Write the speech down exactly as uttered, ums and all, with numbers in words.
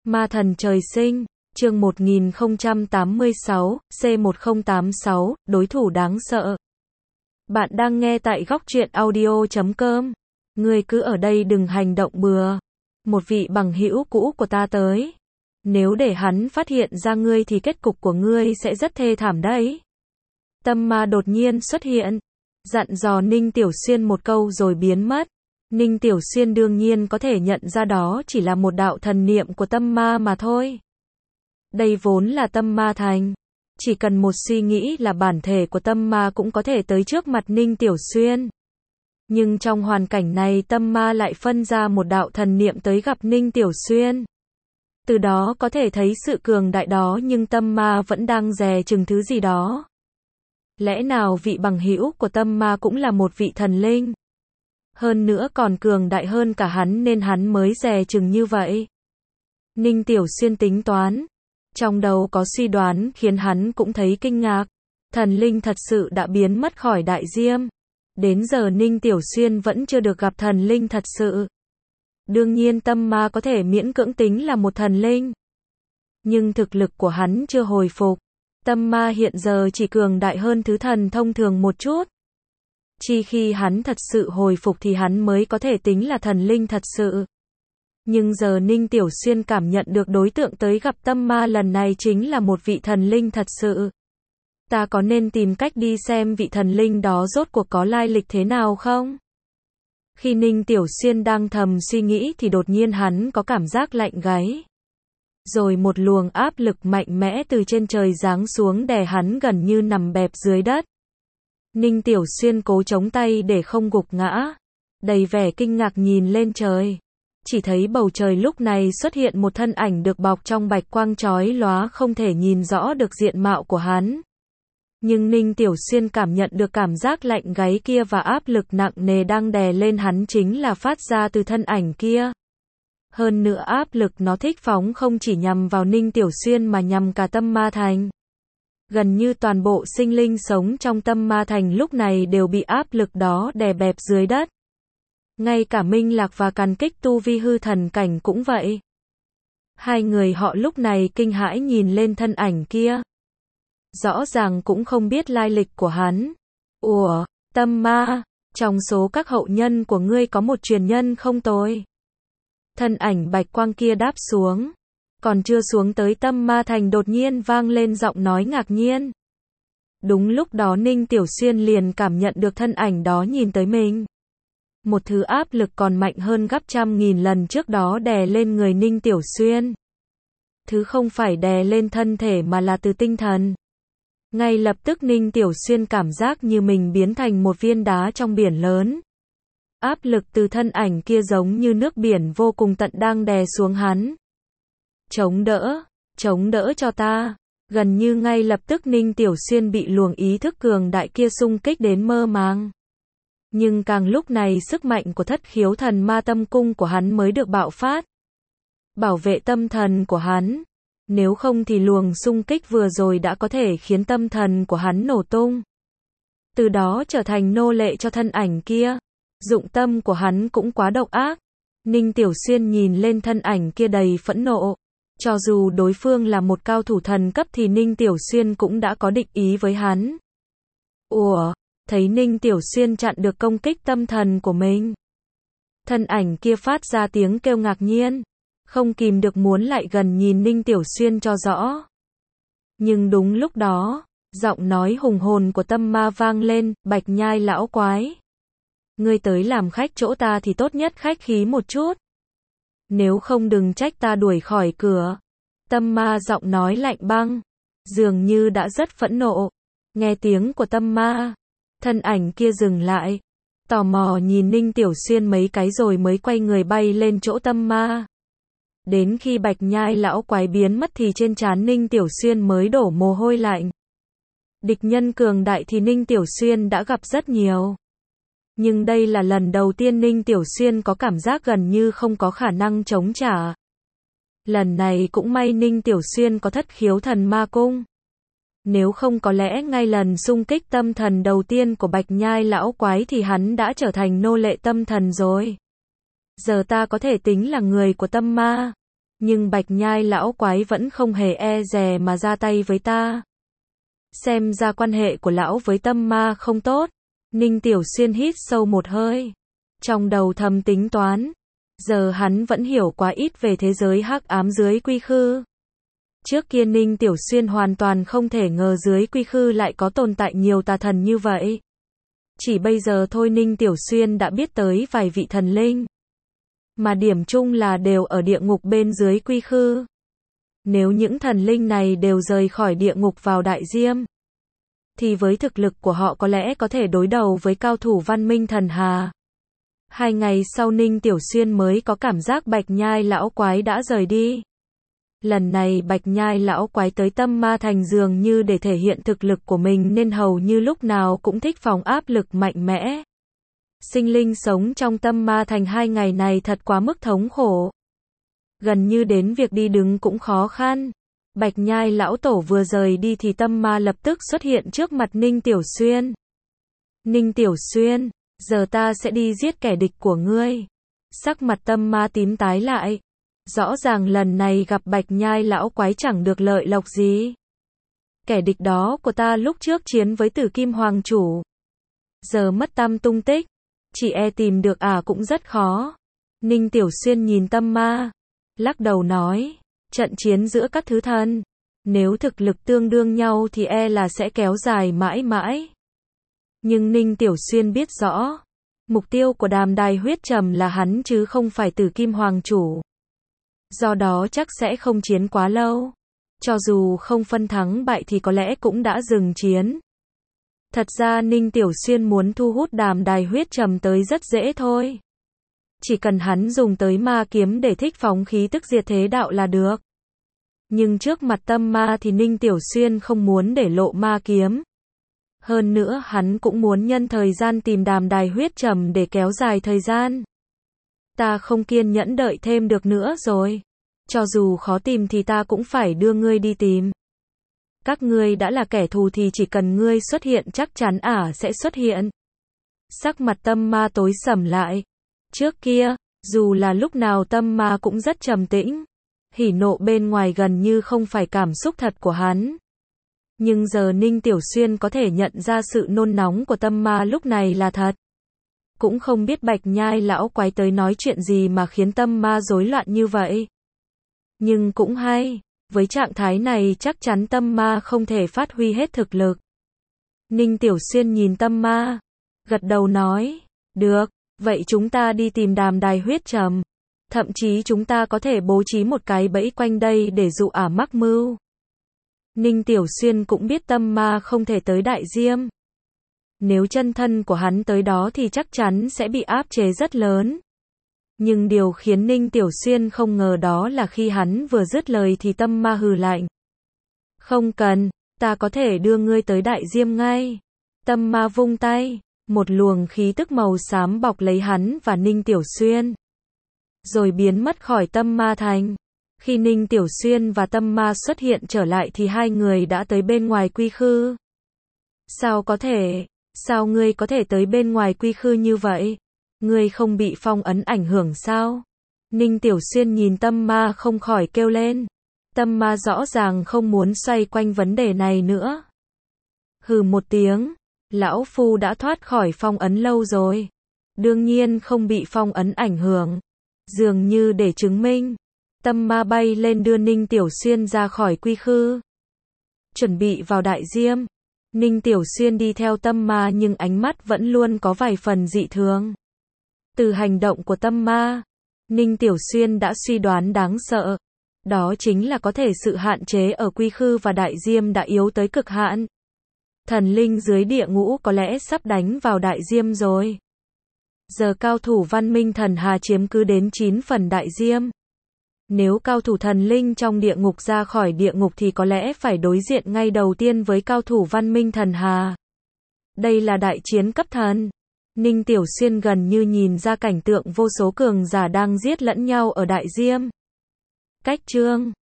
Ma thần trời sinh, chương một nghìn không trăm tám mươi sáu, C một không tám sáu, đối thủ đáng sợ. Bạn đang nghe tại góc truyện audio chấm com. Ngươi cứ ở đây đừng hành động bừa. Một vị bằng hữu cũ của ta tới. Nếu để hắn phát hiện ra ngươi thì kết cục của ngươi sẽ rất thê thảm đấy. Tâm ma đột nhiên xuất hiện, dặn dò Ninh Tiểu Xuyên một câu rồi biến mất. Ninh Tiểu Xuyên đương nhiên có thể nhận ra đó chỉ là một đạo thần niệm của tâm ma mà thôi. Đây vốn là tâm ma thành. Chỉ cần một suy nghĩ là bản thể của tâm ma cũng có thể tới trước mặt Ninh Tiểu Xuyên. Nhưng trong hoàn cảnh này tâm ma lại phân ra một đạo thần niệm tới gặp Ninh Tiểu Xuyên. Từ đó có thể thấy sự cường đại đó, nhưng tâm ma vẫn đang dè chừng thứ gì đó. Lẽ nào vị bằng hữu của tâm ma cũng là một vị thần linh? Hơn nữa còn cường đại hơn cả hắn nên hắn mới dè chừng như vậy. Ninh Tiểu Xuyên tính toán. Trong đầu có suy đoán khiến hắn cũng thấy kinh ngạc. Thần linh thật sự đã biến mất khỏi đại diêm. Đến giờ Ninh Tiểu Xuyên vẫn chưa được gặp thần linh thật sự. Đương nhiên tâm ma có thể miễn cưỡng tính là một thần linh. Nhưng thực lực của hắn chưa hồi phục. Tâm ma hiện giờ chỉ cường đại hơn thứ thần thông thường một chút. Chỉ khi hắn thật sự hồi phục thì hắn mới có thể tính là thần linh thật sự. Nhưng giờ Ninh Tiểu Xuyên cảm nhận được đối tượng tới gặp tâm ma lần này chính là một vị thần linh thật sự. Ta có nên tìm cách đi xem vị thần linh đó rốt cuộc có lai lịch thế nào không? Khi Ninh Tiểu Xuyên đang thầm suy nghĩ thì đột nhiên hắn có cảm giác lạnh gáy. Rồi một luồng áp lực mạnh mẽ từ trên trời giáng xuống đè hắn gần như nằm bẹp dưới đất. Ninh Tiểu Xuyên cố chống tay để không gục ngã. Đầy vẻ kinh ngạc nhìn lên trời. Chỉ thấy bầu trời lúc này xuất hiện một thân ảnh được bọc trong bạch quang chói lóa, không thể nhìn rõ được diện mạo của hắn. Nhưng Ninh Tiểu Xuyên cảm nhận được cảm giác lạnh gáy kia và áp lực nặng nề đang đè lên hắn chính là phát ra từ thân ảnh kia. Hơn nữa áp lực nó thích phóng không chỉ nhằm vào Ninh Tiểu Xuyên mà nhằm cả tâm ma thành. Gần như toàn bộ sinh linh sống trong tâm ma thành lúc này đều bị áp lực đó đè bẹp dưới đất. Ngay cả Minh Lạc và Càn Kích tu vi hư thần cảnh cũng vậy. Hai người họ lúc này kinh hãi nhìn lên thân ảnh kia. Rõ ràng cũng không biết lai lịch của hắn. Ủa, tâm ma, trong số các hậu nhân của ngươi có một truyền nhân không tôi? Thân ảnh bạch quang kia đáp xuống. Còn chưa xuống tới tâm ma thành đột nhiên vang lên giọng nói ngạc nhiên. Đúng lúc đó Ninh Tiểu Xuyên liền cảm nhận được thân ảnh đó nhìn tới mình. Một thứ áp lực còn mạnh hơn gấp trăm nghìn lần trước đó đè lên người Ninh Tiểu Xuyên. Thứ không phải đè lên thân thể mà là từ tinh thần. Ngay lập tức Ninh Tiểu Xuyên cảm giác như mình biến thành một viên đá trong biển lớn. Áp lực từ thân ảnh kia giống như nước biển vô cùng tận đang đè xuống hắn. Chống đỡ, chống đỡ cho ta. Gần như ngay lập tức Ninh Tiểu Xuyên bị luồng ý thức cường đại kia xung kích đến mơ màng. Nhưng càng lúc này sức mạnh của thất khiếu thần ma tâm cung của hắn mới được bạo phát. Bảo vệ tâm thần của hắn. Nếu không thì luồng xung kích vừa rồi đã có thể khiến tâm thần của hắn nổ tung. Từ đó trở thành nô lệ cho thân ảnh kia. Dụng tâm của hắn cũng quá độc ác. Ninh Tiểu Xuyên nhìn lên thân ảnh kia đầy phẫn nộ. Cho dù đối phương là một cao thủ thần cấp thì Ninh Tiểu Xuyên cũng đã có định ý với hắn. Ủa, thấy Ninh Tiểu Xuyên chặn được công kích tâm thần của mình. Thân ảnh kia phát ra tiếng kêu ngạc nhiên. Không kìm được muốn lại gần nhìn Ninh Tiểu Xuyên cho rõ. Nhưng đúng lúc đó, giọng nói hùng hồn của tâm ma vang lên, Bạch Nhai lão quái. Ngươi tới làm khách chỗ ta thì tốt nhất khách khí một chút. Nếu không đừng trách ta đuổi khỏi cửa. Tâm ma giọng nói lạnh băng. Dường như đã rất phẫn nộ. Nghe tiếng của tâm ma. Thân ảnh kia dừng lại. Tò mò nhìn Ninh Tiểu Xuyên mấy cái rồi mới quay người bay lên chỗ tâm ma. Đến khi Bạch Nhai lão quái biến mất thì trên trán Ninh Tiểu Xuyên mới đổ mồ hôi lạnh. Địch nhân cường đại thì Ninh Tiểu Xuyên đã gặp rất nhiều. Nhưng đây là lần đầu tiên Ninh Tiểu Xuyên có cảm giác gần như không có khả năng chống trả. Lần này cũng may Ninh Tiểu Xuyên có thất khiếu thần ma cung. Nếu không có lẽ ngay lần xung kích tâm thần đầu tiên của Bạch Nhai lão quái thì hắn đã trở thành nô lệ tâm thần rồi. Giờ ta có thể tính là người của tâm ma. Nhưng Bạch Nhai lão quái vẫn không hề e dè mà ra tay với ta. Xem ra quan hệ của lão với tâm ma không tốt. Ninh Tiểu Xuyên hít sâu một hơi. Trong đầu thầm tính toán. Giờ hắn vẫn hiểu quá ít về thế giới hắc ám dưới quy khư. Trước kia Ninh Tiểu Xuyên hoàn toàn không thể ngờ dưới quy khư lại có tồn tại nhiều tà thần như vậy. Chỉ bây giờ thôi Ninh Tiểu Xuyên đã biết tới vài vị thần linh. Mà điểm chung là đều ở địa ngục bên dưới quy khư. Nếu những thần linh này đều rời khỏi địa ngục vào đại diêm, thì với thực lực của họ có lẽ có thể đối đầu với cao thủ văn minh thần hà. Hai ngày sau Ninh Tiểu Xuyên mới có cảm giác Bạch Nhai lão quái đã rời đi. Lần này Bạch Nhai lão quái tới Tâm Ma Thành dường như để thể hiện thực lực của mình nên hầu như lúc nào cũng thích phóng áp lực mạnh mẽ. Sinh linh sống trong Tâm Ma Thành hai ngày này thật quá mức thống khổ. Gần như đến việc đi đứng cũng khó khăn. Bạch Nhai lão tổ vừa rời đi thì Tâm Ma lập tức xuất hiện trước mặt Ninh Tiểu Xuyên. Ninh Tiểu Xuyên, giờ ta sẽ đi giết kẻ địch của ngươi. Sắc mặt Tâm Ma tím tái lại. Rõ ràng lần này gặp Bạch Nhai lão quái chẳng được lợi lộc gì. Kẻ địch đó của ta lúc trước chiến với Tử Kim Hoàng Chủ. Giờ mất tăm tung tích. Chỉ e tìm được à cũng rất khó. Ninh Tiểu Xuyên nhìn Tâm Ma. Lắc đầu nói. Trận chiến giữa các thứ thần. Nếu thực lực tương đương nhau thì e là sẽ kéo dài mãi mãi. Nhưng Ninh Tiểu Xuyên biết rõ. Mục tiêu của Đàm Đài Huyết Trầm là hắn chứ không phải Tử Kim Hoàng Chủ. Do đó chắc sẽ không chiến quá lâu. Cho dù không phân thắng bại thì có lẽ cũng đã dừng chiến. Thật ra Ninh Tiểu Xuyên muốn thu hút Đàm Đài Huyết Trầm tới rất dễ thôi. Chỉ cần hắn dùng tới ma kiếm để thích phóng khí tức diệt thế đạo là được. Nhưng trước mặt Tâm Ma thì Ninh Tiểu Xuyên không muốn để lộ ma kiếm. Hơn nữa hắn cũng muốn nhân thời gian tìm Đàm Đài Huyết Trầm để kéo dài thời gian. Ta không kiên nhẫn đợi thêm được nữa rồi. Cho dù khó tìm thì ta cũng phải đưa ngươi đi tìm. Các ngươi đã là kẻ thù thì chỉ cần ngươi xuất hiện chắc chắn ả sẽ xuất hiện. Sắc mặt Tâm Ma tối sầm lại. Trước kia, dù là lúc nào Tâm Ma cũng rất trầm tĩnh. Hỉ nộ bên ngoài gần như không phải cảm xúc thật của hắn. Nhưng giờ Ninh Tiểu Xuyên có thể nhận ra sự nôn nóng của Tâm Ma lúc này là thật. Cũng không biết Bạch Nhai lão quái tới nói chuyện gì mà khiến Tâm Ma rối loạn như vậy. Nhưng cũng hay, với trạng thái này chắc chắn Tâm Ma không thể phát huy hết thực lực. Ninh Tiểu Xuyên nhìn Tâm Ma, gật đầu nói, được, vậy chúng ta đi tìm Đàm Đài Huyết Trầm. Thậm chí chúng ta có thể bố trí một cái bẫy quanh đây để dụ ả mắc mưu. Ninh Tiểu Xuyên cũng biết Tâm Ma không thể tới Đại Diêm. Nếu chân thân của hắn tới đó thì chắc chắn sẽ bị áp chế rất lớn. Nhưng điều khiến Ninh Tiểu Xuyên không ngờ đó là khi hắn vừa dứt lời thì Tâm Ma hừ lạnh. Không cần, ta có thể đưa ngươi tới Đại Diêm ngay. Tâm Ma vung tay, một luồng khí tức màu xám bọc lấy hắn và Ninh Tiểu Xuyên. Rồi biến mất khỏi Tâm Ma Thành. Khi Ninh Tiểu Xuyên và Tâm Ma xuất hiện trở lại thì hai người đã tới bên ngoài quy khư. Sao có thể, sao ngươi có thể tới bên ngoài quy khư như vậy? Ngươi không bị phong ấn ảnh hưởng sao? Ninh Tiểu Xuyên nhìn Tâm Ma không khỏi kêu lên. Tâm Ma rõ ràng không muốn xoay quanh vấn đề này nữa. Hừ một tiếng, lão phu đã thoát khỏi phong ấn lâu rồi. Đương nhiên không bị phong ấn ảnh hưởng. Dường như để chứng minh, Tâm Ma bay lên đưa Ninh Tiểu Xuyên ra khỏi quy khư. Chuẩn bị vào Đại Diêm. Ninh Tiểu Xuyên đi theo Tâm Ma nhưng ánh mắt vẫn luôn có vài phần dị thường. Từ hành động của Tâm Ma, Ninh Tiểu Xuyên đã suy đoán đáng sợ. Đó chính là có thể sự hạn chế ở quy khư và Đại Diêm đã yếu tới cực hạn. Thần linh dưới địa ngũ có lẽ sắp đánh vào Đại Diêm rồi. Giờ cao thủ văn minh thần hà chiếm cứ đến chín phần Đại Diêm. Nếu cao thủ thần linh trong địa ngục ra khỏi địa ngục thì có lẽ phải đối diện ngay đầu tiên với cao thủ văn minh thần hà. Đây là đại chiến cấp thần. Ninh Tiểu Xuyên gần như nhìn ra cảnh tượng vô số cường giả đang giết lẫn nhau ở Đại Diêm. Cách chương